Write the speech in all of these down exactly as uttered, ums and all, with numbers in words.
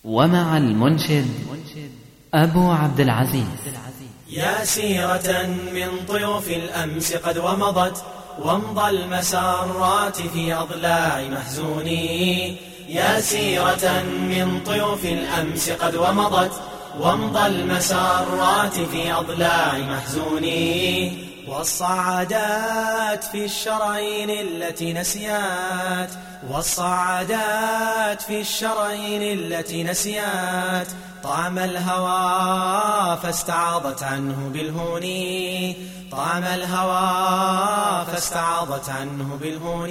ومع المنشد أبو عبد العزيز. يا سيرة من طيوف الأمس قد ومضت، وامضى المسارات في أضلاع محزوني. يا سيرة من طيوف الأمس قد ومضت، وامضى المسارات في أضلاع محزوني. والصعادات في الشرايين التي نسيات، والصعادات في الشرايين التي نسيات طعم الهوى فاستعاضت عنه بالهون. طعم الهوى فاستعاضت عنه بالهون.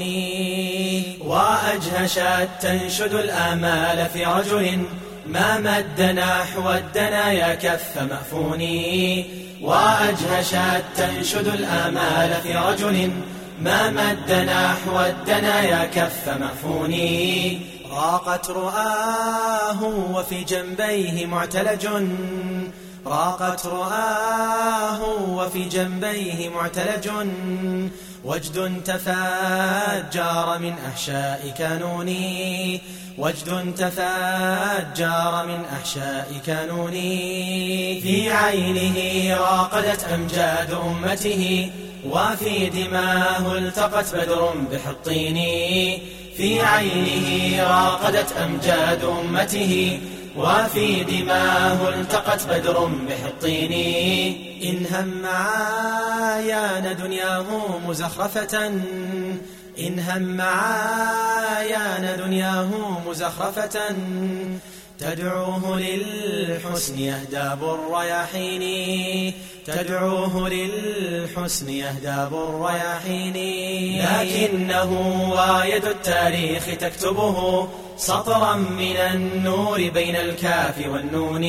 وأجهشت تنشد الآمال في رجل ما مد نحو الدنايا كف مأفوني. وأجهشت تنشد الآمال في رجل ما مد نحو الدنايا كف مأفوني. راقت رؤاه وفي جنبيه معتلج، راقت رؤاه وفي جنبيه معتلج وجد تفجر من أحشاء كانوني. وجد تفجر من أحشاء كانوني. في عينه راقدت أمجاد أمته، وفي دماه التقت بدر بحطين. في عينه راقدت أمجاد أمته، وفي دماه التقت بدر بحطين. إن هم عيان دنياه مزخرفة، إن هم عيان دنياه مزخرفة تدعوه للحسن يهداب الرياحين. تدعوه للحسن يهداب الرياحين. لكنه وايد التاريخ تكتبه سطرا من النور بين الكاف والنون.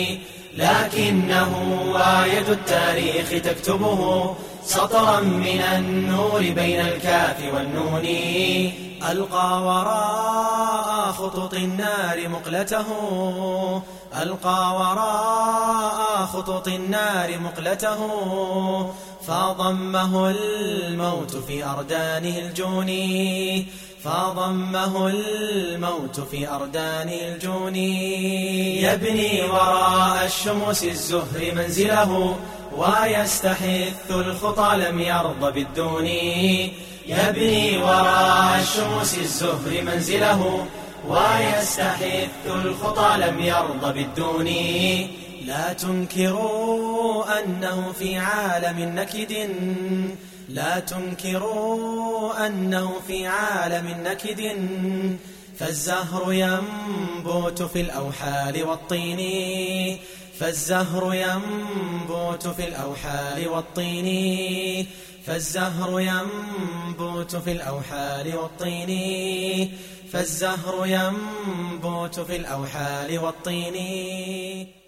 لكنه وايد التاريخ تكتبه سطرا من النور بين الكاف والنون. ألقى وراء خطوط النار مقلته، ألقى وراء خطوط النار مقلته فضمه الموت في أردانه الجون. فضمه الموت في أردانه الجون. يبني وراء الشموس الزهر منزله، ويستحث الخطى لم يرضى بالدون. يبني وراء الشموس الزهر منزله، ويستحث الخطى لم يرضى بالدون. لا تنكروا أنه في عالم نكد، لا تنكروا أنه في عالم نكد فالزهر ينبت في الأوحال والطين. فالزهر ينبت في الأوحال والطين. فالزهر ينبت في الأوحال والطين. فالزهر ينبت في الأوحال والطين.